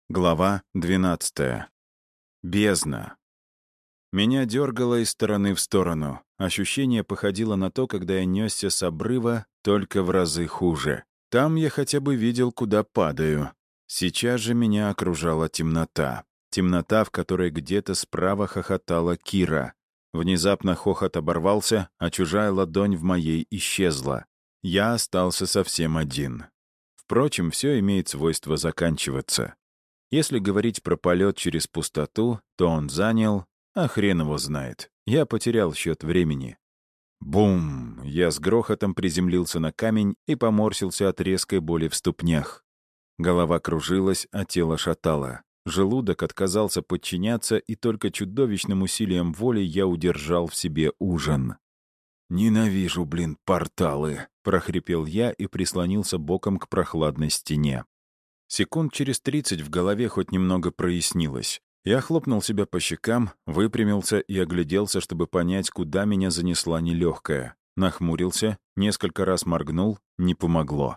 Глава 12. Бездна. Меня дергало из стороны в сторону. Ощущение походило на то, когда я несся с обрыва, только в разы хуже. Там я хотя бы видел, куда падаю. Сейчас же меня окружала темнота. Темнота, в которой где-то справа хохотала Кира. Внезапно хохот оборвался, а чужая ладонь в моей исчезла. Я остался совсем один. Впрочем, все имеет свойство заканчиваться. Если говорить про полет через пустоту, то он занял, а хрен его знает. Я потерял счет времени. Бум! Я с грохотом приземлился на камень и поморщился от резкой боли в ступнях. Голова кружилась, а тело шатало. Желудок отказался подчиняться, и только чудовищным усилием воли я удержал в себе ужин. «Ненавижу, порталы!» — прохрипел я и прислонился боком к прохладной стене. Секунд через 30 в голове хоть немного прояснилось. Я хлопнул себя по щекам, выпрямился и огляделся, чтобы понять, куда меня занесла нелегкая. Нахмурился, несколько раз моргнул, не помогло.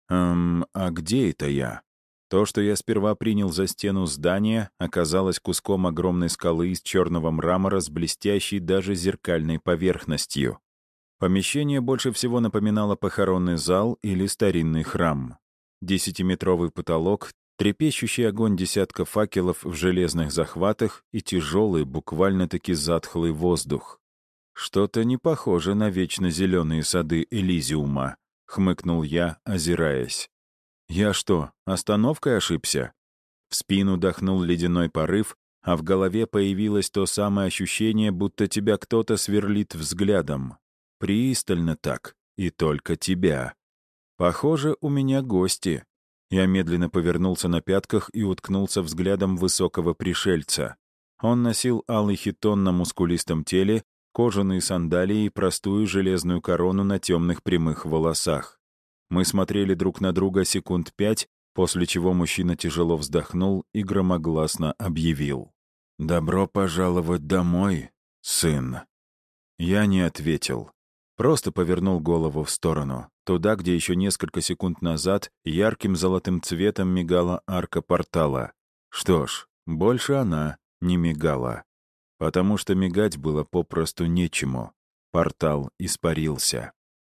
А где это я? То, что я сперва принял за стену здания, оказалось куском огромной скалы из черного мрамора с блестящей даже зеркальной поверхностью. Помещение больше всего напоминало похоронный зал или старинный храм. 10-метровый потолок, трепещущий огонь десятка факелов в железных захватах и тяжелый, буквально-таки затхлый воздух. «Что-то не похоже на вечно зеленые сады Элизиума», — хмыкнул я, озираясь. «Я что, остановкой ошибся?» В спину дохнул ледяной порыв, а в голове появилось то самое ощущение, будто тебя кто-то сверлит взглядом. Пристально так, и только тебя. «Похоже, у меня гости». Я медленно повернулся на пятках и уткнулся взглядом высокого пришельца. Он носил алый хитон на мускулистом теле, кожаные сандалии и простую железную корону на темных прямых волосах. Мы смотрели друг на друга секунд 5, после чего мужчина тяжело вздохнул и громогласно объявил: «Добро пожаловать домой, сын». Я не ответил. Просто повернул голову в сторону, туда, где еще несколько секунд назад ярким золотым цветом мигала арка портала. Что ж, больше она не мигала. Потому что мигать было попросту нечему. Портал испарился.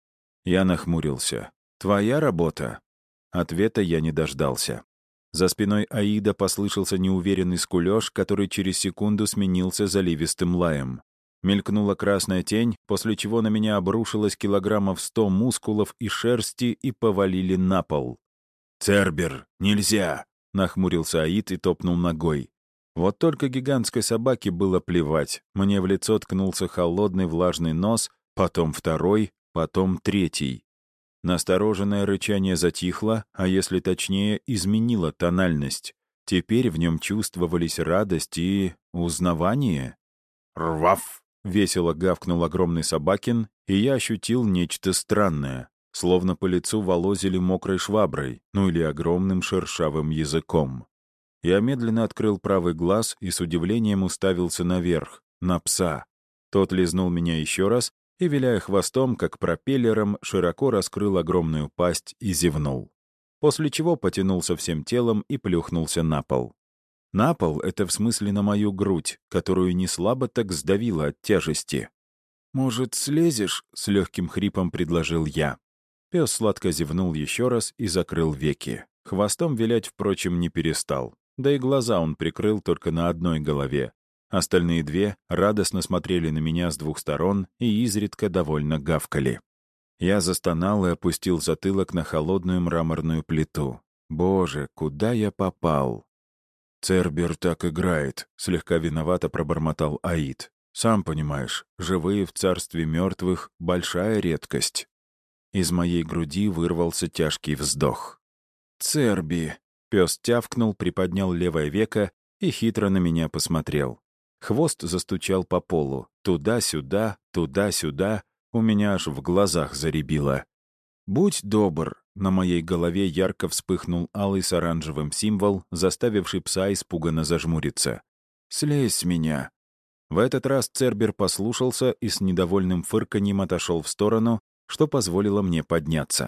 Я нахмурился. «Твоя работа?» Ответа я не дождался. За спиной Аида послышался неуверенный скулёж, который через секунду сменился заливистым лаем. Мелькнула красная тень, после чего на меня обрушилось килограммов 100 мускулов и шерсти и повалили на пол. «Цербер, нельзя!» — нахмурился Аид и топнул ногой. Вот только гигантской собаке было плевать. Мне в лицо ткнулся холодный влажный нос, потом второй, потом третий. Настороженное рычание затихло, а если точнее, изменило тональность. Теперь в нем чувствовались радость и узнавание. «Рвав!» — весело гавкнул огромный собакин, и я ощутил нечто странное, словно по лицу волозили мокрой шваброй, ну или огромным шершавым языком. Я медленно открыл правый глаз и с удивлением уставился наверх, на пса. Тот лизнул меня еще раз и, виляя хвостом, как пропеллером, широко раскрыл огромную пасть и зевнул. После чего потянулся всем телом и плюхнулся на пол. На пол — это в смысле на мою грудь, которую не слабо так сдавило от тяжести. «Может, слезешь?» — с легким хрипом предложил я. Пес сладко зевнул еще раз и закрыл веки. Хвостом вилять, впрочем, не перестал. Да и глаза он прикрыл только на одной голове. Остальные две радостно смотрели на меня с двух сторон и изредка довольно гавкали. Я застонал и опустил затылок на холодную мраморную плиту. Боже, куда я попал? «Цербер так играет», — слегка виновато пробормотал Аид. «Сам понимаешь, живые в царстве мертвых — большая редкость». Из моей груди вырвался тяжкий вздох. «Церби!» — пес тявкнул, приподнял левое веко и хитро на меня посмотрел. Хвост застучал по полу. Туда-сюда, туда-сюда. У меня аж в глазах заребило. «Будь добр!» — на моей голове ярко вспыхнул алый с оранжевым символ, заставивший пса испуганно зажмуриться. «Слезь с меня!» В этот раз Цербер послушался и с недовольным фырканьем отошел в сторону, что позволило мне подняться.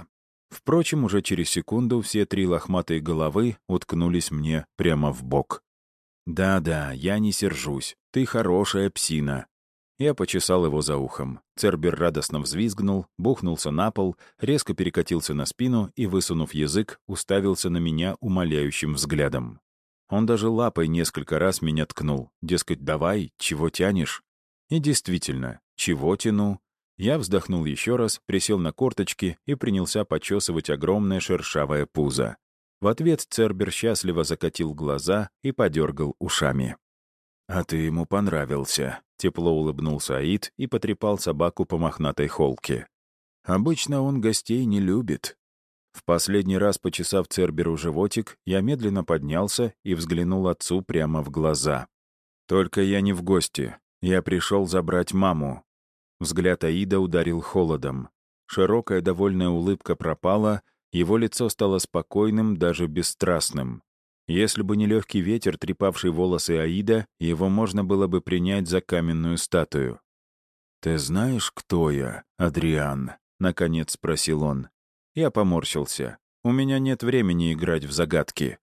Впрочем, уже через секунду все 3 лохматые головы уткнулись мне прямо в бок. «Да-да, я не сержусь. Ты хорошая псина». Я почесал его за ухом. Цербер радостно взвизгнул, бухнулся на пол, резко перекатился на спину и, высунув язык, уставился на меня умоляющим взглядом. Он даже лапой несколько раз меня ткнул. Дескать, давай, чего тянешь? И действительно, чего тяну? Я вздохнул еще раз, присел на корточки и принялся почесывать огромное шершавое пузо. В ответ Цербер счастливо закатил глаза и подергал ушами. «А ты ему понравился», — тепло улыбнулся Аид и потрепал собаку по мохнатой холке. «Обычно он гостей не любит». В последний раз, почесав Церберу животик, я медленно поднялся и взглянул отцу прямо в глаза. «Только я не в гости. Я пришел забрать маму». Взгляд Аида ударил холодом. Широкая довольная улыбка пропала, его лицо стало спокойным, даже бесстрастным. Если бы не легкий ветер, трепавший волосы Аида, его можно было бы принять за каменную статую. «Ты знаешь, кто я, Адриан?» — наконец спросил он. Я поморщился. «У меня нет времени играть в загадки».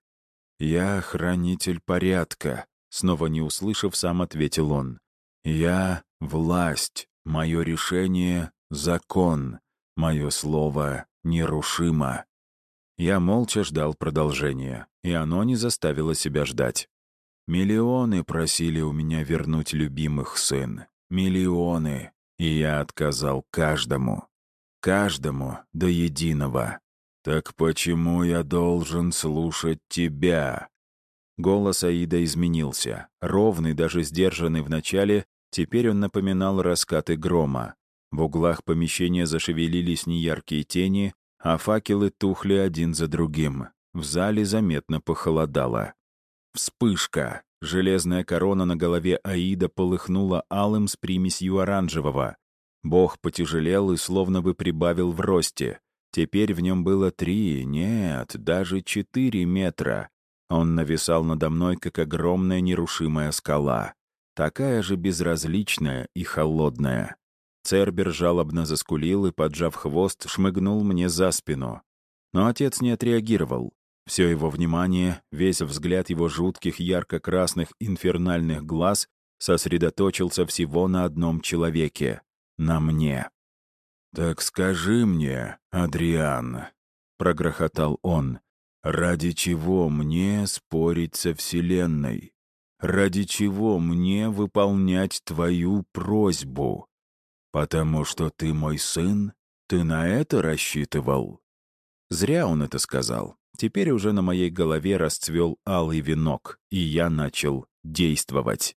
«Я хранитель порядка», — снова не услышав, сам ответил он. «Я — власть, мое решение — закон, мое слово нерушимо». Я молча ждал продолжения, и оно не заставило себя ждать. Миллионы просили у меня вернуть любимых, сын. Миллионы. И я отказал каждому. Каждому до единого. «Так почему я должен слушать тебя?» Голос Аида изменился. Ровный, даже сдержанный в начале, теперь он напоминал раскаты грома. В углах помещения зашевелились неяркие тени, а факелы тухли один за другим. В зале заметно похолодало. Вспышка. Железная корона на голове Аида полыхнула алым с примесью оранжевого. Бог потяжелел и словно бы прибавил в росте. Теперь в нем было 3, нет, даже 4 метра. Он нависал надо мной, как огромная нерушимая скала. Такая же безразличная и холодная. Цербер жалобно заскулил и, поджав хвост, шмыгнул мне за спину. Но отец не отреагировал. Все его внимание, весь взгляд его жутких ярко-красных инфернальных глаз сосредоточился всего на одном человеке — на мне. «Так скажи мне, Адриан», — прогрохотал он, — «ради чего мне спорить со Вселенной? Ради чего мне выполнять твою просьбу? Потому что ты мой сын? Ты на это рассчитывал?» Зря он это сказал. Теперь уже на моей голове расцвел алый венок, и я начал действовать.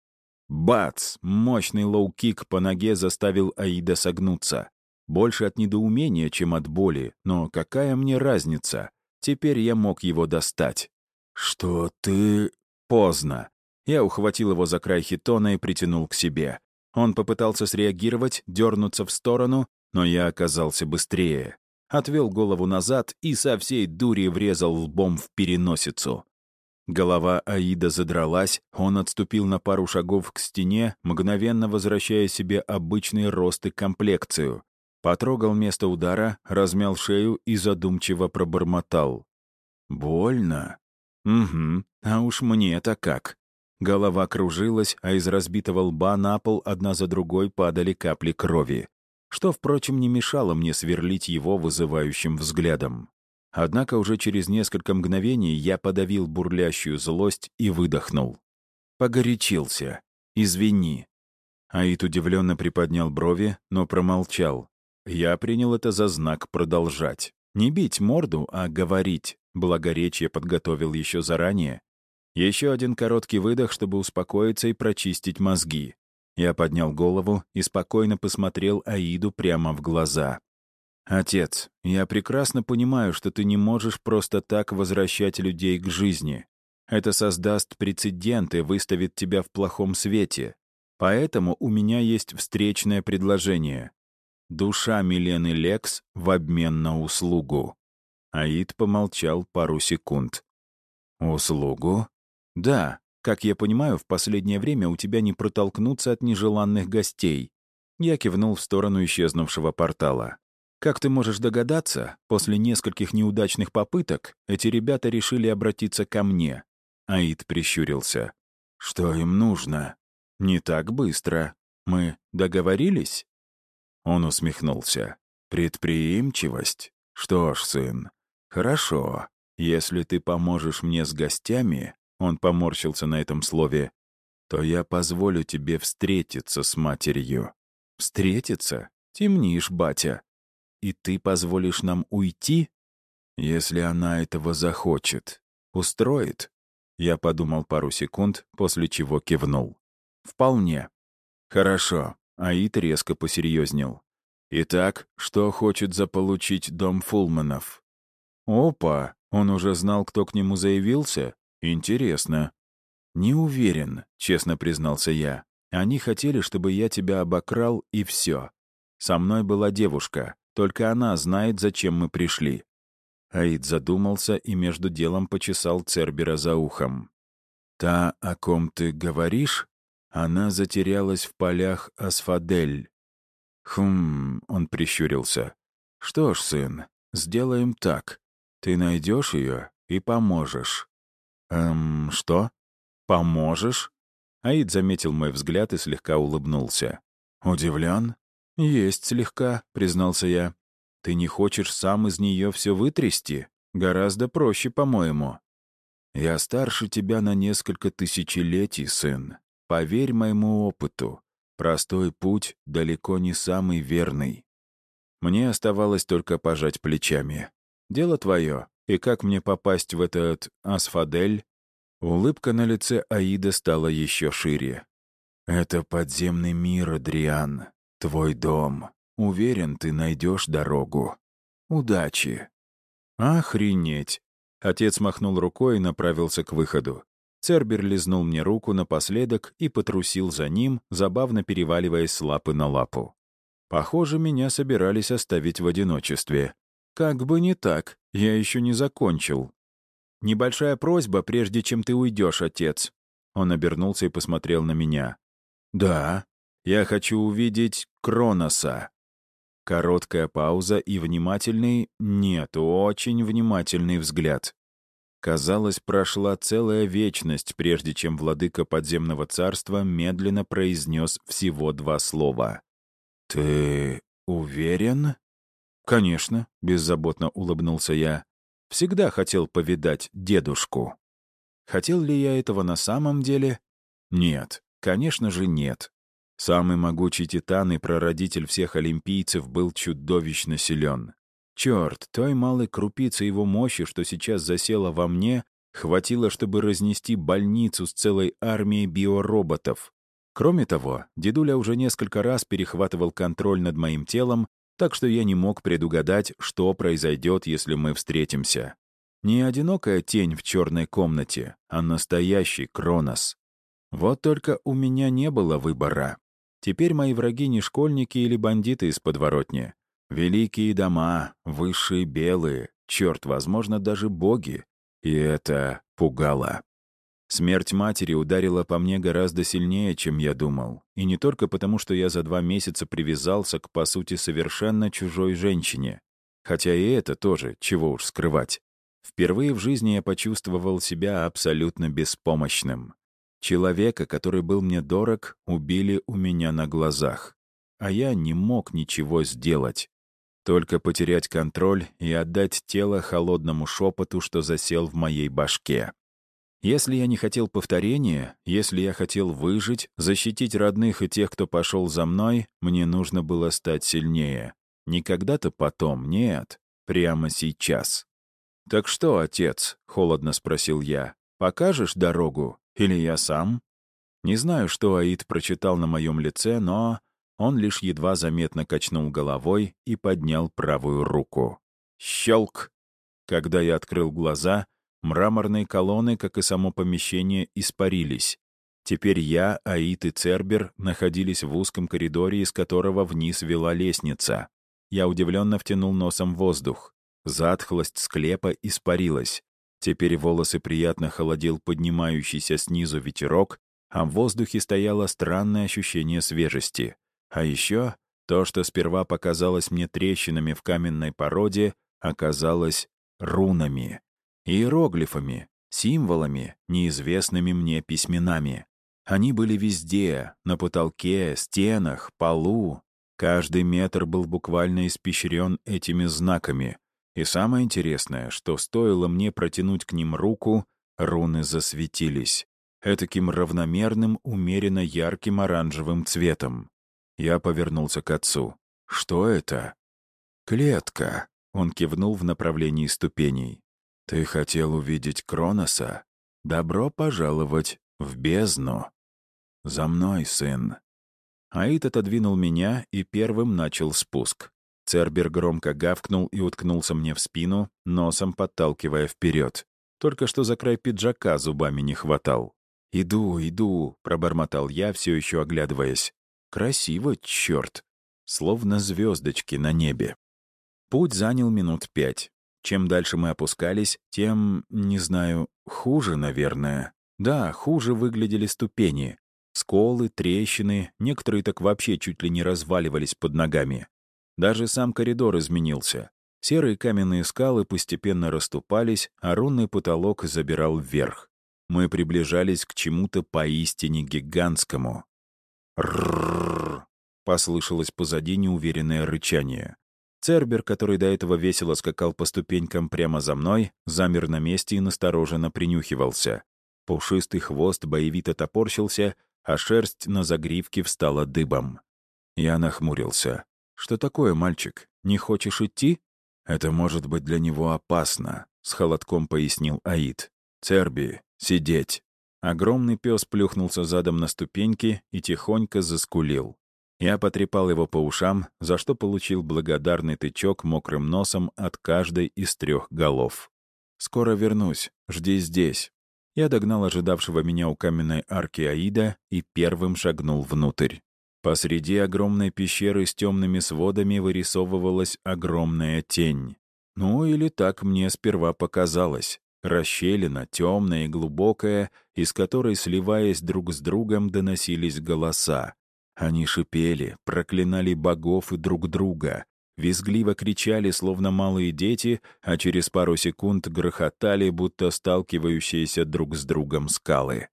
Бац! Мощный лоу-кик по ноге заставил Аида согнуться. Больше от недоумения, чем от боли, но какая мне разница? Теперь я мог его достать. «Что ты...» Поздно. Я ухватил его за край хитона и притянул к себе. Он попытался среагировать, дернуться в сторону, но я оказался быстрее. Отвел голову назад и со всей дури врезал лбом в переносицу. Голова Аида задралась, он отступил на пару шагов к стене, мгновенно возвращая себе обычный рост и комплекцию. Потрогал место удара, размял шею и задумчиво пробормотал. «Больно?» «Угу, а уж мне-то как». Голова кружилась, а из разбитого лба на пол одна за другой падали капли крови, что, впрочем, не мешало мне сверлить его вызывающим взглядом. Однако уже через несколько мгновений я подавил бурлящую злость и выдохнул. «Погорячился. Извини». Аид удивленно приподнял брови, но промолчал. Я принял это за знак продолжать. Не бить морду, а говорить. Благоречие подготовил еще заранее. Еще один короткий выдох, чтобы успокоиться и прочистить мозги. Я поднял голову и спокойно посмотрел Аиду прямо в глаза. «Отец, я прекрасно понимаю, что ты не можешь просто так возвращать людей к жизни. Это создаст прецедент и выставит тебя в плохом свете. Поэтому у меня есть встречное предложение. Душа Милены Лекс в обмен на услугу». Аид помолчал пару секунд. «Услугу?» «Да, как я понимаю, в последнее время у тебя не протолкнуться от нежеланных гостей». Я кивнул в сторону исчезнувшего портала. Как ты можешь догадаться, после нескольких неудачных попыток эти ребята решили обратиться ко мне. Аид прищурился. Что им нужно? Не так быстро. Мы договорились? Он усмехнулся. Предприимчивость? Что ж, сын, хорошо. Если ты поможешь мне с гостями, он поморщился на этом слове, то я позволю тебе встретиться с матерью. Встретиться? Темнишь, батя. И ты позволишь нам уйти? Если она этого захочет. Устроит? Я подумал пару секунд, после чего кивнул. Вполне. Хорошо. Аид резко посерьезнел. Итак, что хочет заполучить дом Фулманов? Опа, он уже знал, кто к нему заявился? Интересно. Не уверен, честно признался я. Они хотели, чтобы я тебя обокрал, и все. Со мной была девушка. Только она знает, зачем мы пришли». Аид задумался и между делом почесал Цербера за ухом. «Та, о ком ты говоришь, она затерялась в полях Асфадель». Он прищурился. «Что ж, сын, сделаем так. Ты найдешь ее и поможешь». Что? Поможешь?» Аид заметил мой взгляд и слегка улыбнулся. «Удивлен?» «Есть слегка», — признался я. «Ты не хочешь сам из нее все вытрясти? Гораздо проще, по-моему». «Я старше тебя на несколько тысячелетий, сын. Поверь моему опыту. Простой путь далеко не самый верный». Мне оставалось только пожать плечами. «Дело твое. И как мне попасть в этот Асфадель?» Улыбка на лице Аида стала еще шире. «Это подземный мир, Адриан. Твой дом. Уверен, ты найдешь дорогу. Удачи». «Охренеть!» Отец махнул рукой и направился к выходу. Цербер лизнул мне руку напоследок и потрусил за ним, забавно переваливаясь с лапы на лапу. Похоже, меня собирались оставить в одиночестве. Как бы не так, я еще не закончил. «Небольшая просьба, прежде чем ты уйдешь, отец». Он обернулся и посмотрел на меня. «Да, я хочу увидеть Кроноса». Короткая пауза и внимательный, нет, очень внимательный взгляд. Казалось, прошла целая вечность, прежде чем владыка подземного царства медленно произнес всего 2 слова. «Ты уверен?» «Конечно», — беззаботно улыбнулся я. «Всегда хотел повидать дедушку». Хотел ли я этого на самом деле? Нет, конечно же нет. Самый могучий титан и прародитель всех олимпийцев был чудовищно силен. Черт, той малой крупицы его мощи, что сейчас засела во мне, хватило, чтобы разнести больницу с целой армией биороботов. Кроме того, дедуля уже несколько раз перехватывал контроль над моим телом, так что я не мог предугадать, что произойдет, если мы встретимся. Не одинокая тень в черной комнате, а настоящий Кронос. Вот только у меня не было выбора. Теперь мои враги не школьники или бандиты из подворотни. Великие дома, высшие белые, черт, возможно, даже боги. И это пугало. Смерть матери ударила по мне гораздо сильнее, чем я думал. И не только потому, что я за 2 месяца привязался к, по сути, совершенно чужой женщине. Хотя и это тоже, чего уж скрывать. Впервые в жизни я почувствовал себя абсолютно беспомощным. Человека, который был мне дорог, убили у меня на глазах. А я не мог ничего сделать. Только потерять контроль и отдать тело холодному шепоту, что засел в моей башке. Если я не хотел повторения, если я хотел выжить, защитить родных и тех, кто пошел за мной, мне нужно было стать сильнее. Не когда-то потом, нет, прямо сейчас. «Так что, отец?» — холодно спросил я. «Покажешь дорогу? Или я сам?» Не знаю, что Аид прочитал на моем лице, но он лишь едва заметно качнул головой и поднял правую руку. Щелк! Когда я открыл глаза, мраморные колонны, как и само помещение, испарились. Теперь я, Аид и Цербер находились в узком коридоре, из которого вниз вела лестница. Я удивленно втянул носом воздух. Затхлость склепа испарилась. Теперь волосы приятно холодил поднимающийся снизу ветерок, а в воздухе стояло странное ощущение свежести. А еще То, что сперва показалось мне трещинами в каменной породе, оказалось рунами, иероглифами, символами, неизвестными мне письменами. Они были везде, на потолке, стенах, полу. Каждый метр был буквально испещрен этими знаками. И самое интересное, что стоило мне протянуть к ним руку, руны засветились. Этаким равномерным, умеренно ярким оранжевым цветом. Я повернулся к отцу. «Что это?» «Клетка», — он кивнул в направлении ступеней. «Ты хотел увидеть Кроноса? Добро пожаловать в бездну. За мной, сын». Аид отодвинул меня и первым начал спуск. Цербер громко гавкнул и уткнулся мне в спину, носом подталкивая вперед. Только что за край пиджака зубами не хватал. «Иду, иду», — пробормотал я, все еще оглядываясь. «Красиво, черт!» Словно звездочки на небе. Путь занял минут 5. Чем дальше мы опускались, тем, не знаю, хуже, наверное. Да, хуже выглядели ступени. Сколы, трещины, некоторые так вообще чуть ли не разваливались под ногами. Даже сам коридор изменился. Серые каменные скалы постепенно расступались, а рунный потолок забирал вверх. Мы приближались к чему-то поистине гигантскому. «Рррррр!» — послышалось позади неуверенное рычание. Цербер, который до этого весело скакал по ступенькам прямо за мной, замер на месте и настороженно принюхивался. Пушистый хвост боевито топорщился, а шерсть на загривке встала дыбом. Я нахмурился. «Что такое, мальчик? Не хочешь идти?» «Это может быть для него опасно», — с холодком пояснил Аид. «Церби, сидеть». Огромный пес плюхнулся задом на ступеньки и тихонько заскулил. Я потрепал его по ушам, за что получил благодарный тычок мокрым носом от каждой из 3 голов. «Скоро вернусь. Жди здесь». Я догнал ожидавшего меня у каменной арки Аида и первым шагнул внутрь. Посреди огромной пещеры с темными сводами вырисовывалась огромная тень. Ну, или так мне сперва показалось. Расщелина, темная и глубокая, из которой, сливаясь друг с другом, доносились голоса. Они шипели, проклинали богов и друг друга, визгливо кричали, словно малые дети, а через пару секунд грохотали, будто сталкивающиеся друг с другом скалы.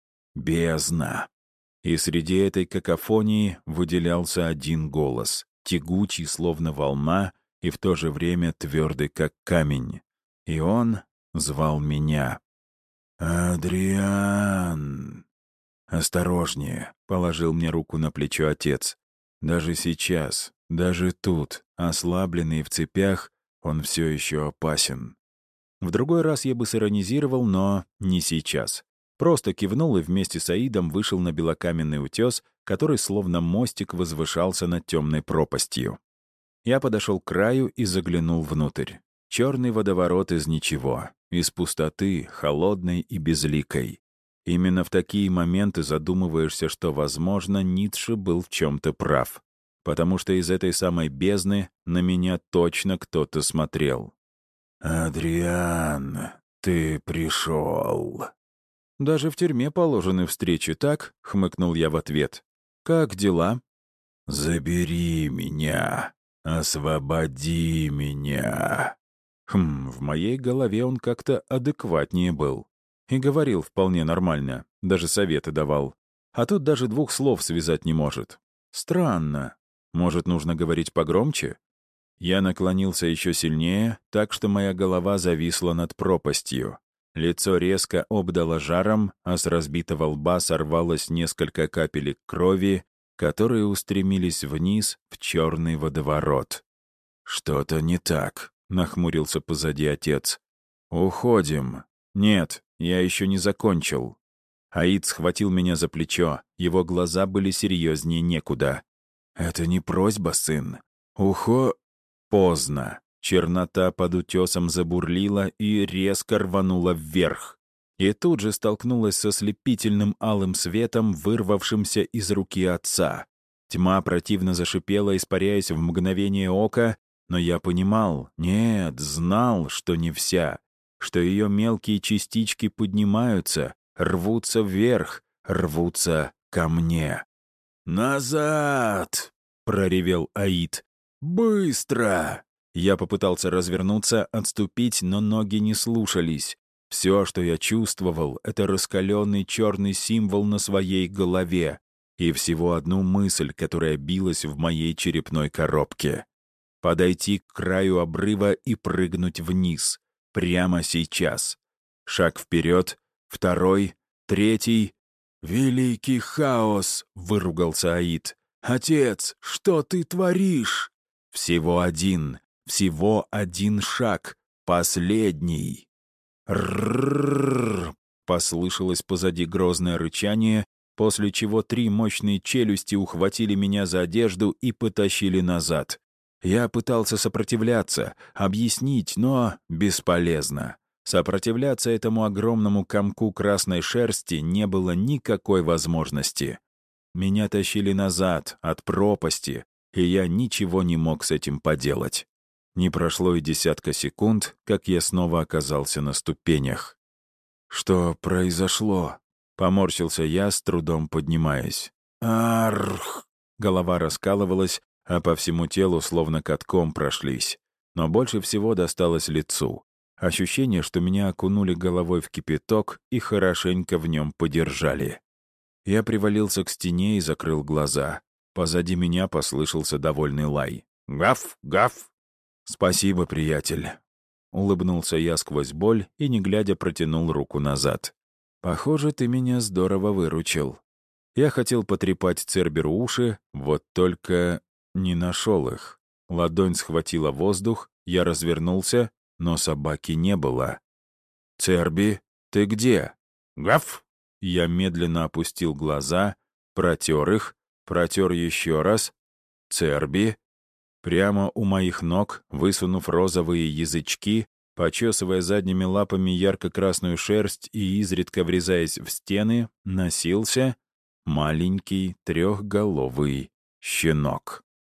Бездна. И среди этой какофонии выделялся один голос, тягучий, словно волна, и в то же время твердый, как камень. И он звал меня. «Адриан!» «Осторожнее», — положил мне руку на плечо отец. «Даже сейчас, даже тут, ослабленный в цепях, он все еще опасен». В другой раз я бы сиронизировал, но не сейчас. Просто кивнул и вместе с Аидом вышел на белокаменный утес, который словно мостик возвышался над темной пропастью. Я подошел к краю и заглянул внутрь. Черный водоворот из ничего, из пустоты, холодной и безликой. Именно в такие моменты задумываешься, что, возможно, Ницше был в чем-то прав. Потому что из этой самой бездны на меня точно кто-то смотрел. «Адриан, ты пришел». «Даже в тюрьме положены встречи, так?» — хмыкнул я в ответ. «Как дела?» «Забери меня, освободи меня». В моей голове он как-то адекватнее был. И говорил вполне нормально, даже советы давал. А тут даже 2 слов связать не может. Странно. Может, нужно говорить погромче? Я наклонился еще сильнее, так что моя голова зависла над пропастью. Лицо резко обдало жаром, а с разбитого лба сорвалось несколько капелек крови, которые устремились вниз в черный водоворот. «Что-то не так», — нахмурился позади отец. «Уходим». «Нет, я еще не закончил». Аид схватил меня за плечо, его глаза были серьезнее некуда. «Это не просьба, сын. Поздно. Чернота под утесом забурлила и резко рванула вверх. И тут же столкнулась со слепительным алым светом, вырвавшимся из руки отца. Тьма противно зашипела, испаряясь в мгновение ока, но я понимал, нет, знал, что не вся, что ее мелкие частички поднимаются, рвутся вверх, рвутся ко мне. «Назад!» — проревел Аид. «Быстро!» Я попытался развернуться, отступить, но ноги не слушались. Все, что я чувствовал, — это раскаленный черный символ на своей голове и всего одну мысль, которая билась в моей черепной коробке. Подойти к краю обрыва и прыгнуть вниз. Прямо сейчас. Шаг вперед, второй, третий. «Великий хаос!» — выругался Аид. «Отец, что ты творишь?» Всего один шаг, последний. «Ррррррр!» — послышалось позади грозное рычание, после чего 3 мощные челюсти ухватили меня за одежду и потащили назад. Я пытался сопротивляться, объяснить, но бесполезно. Сопротивляться этому огромному комку красной шерсти не было никакой возможности. Меня тащили назад, от пропасти, и я ничего не мог с этим поделать. Не прошло и 10 секунд, как я снова оказался на ступенях. «Что произошло?» — поморщился я, с трудом поднимаясь. «Арх!» Голова раскалывалась, а по всему телу словно катком прошлись. Но больше всего досталось лицу. Ощущение, что меня окунули головой в кипяток и хорошенько в нем подержали. Я привалился к стене и закрыл глаза. Позади меня послышался довольный лай. «Гав! Гав!» «Спасибо, приятель!» Улыбнулся я сквозь боль и, не глядя, протянул руку назад. «Похоже, ты меня здорово выручил». Я хотел потрепать Церберу уши, вот только не нашел их. Ладонь схватила воздух, я развернулся, но собаки не было. «Церби, ты где?» «Гав!» Я медленно опустил глаза, протер их, протер еще раз. «Церби?» Прямо у моих ног, высунув розовые язычки, почесывая задними лапами ярко-красную шерсть и изредка врезаясь в стены, носился маленький 3-головый щенок.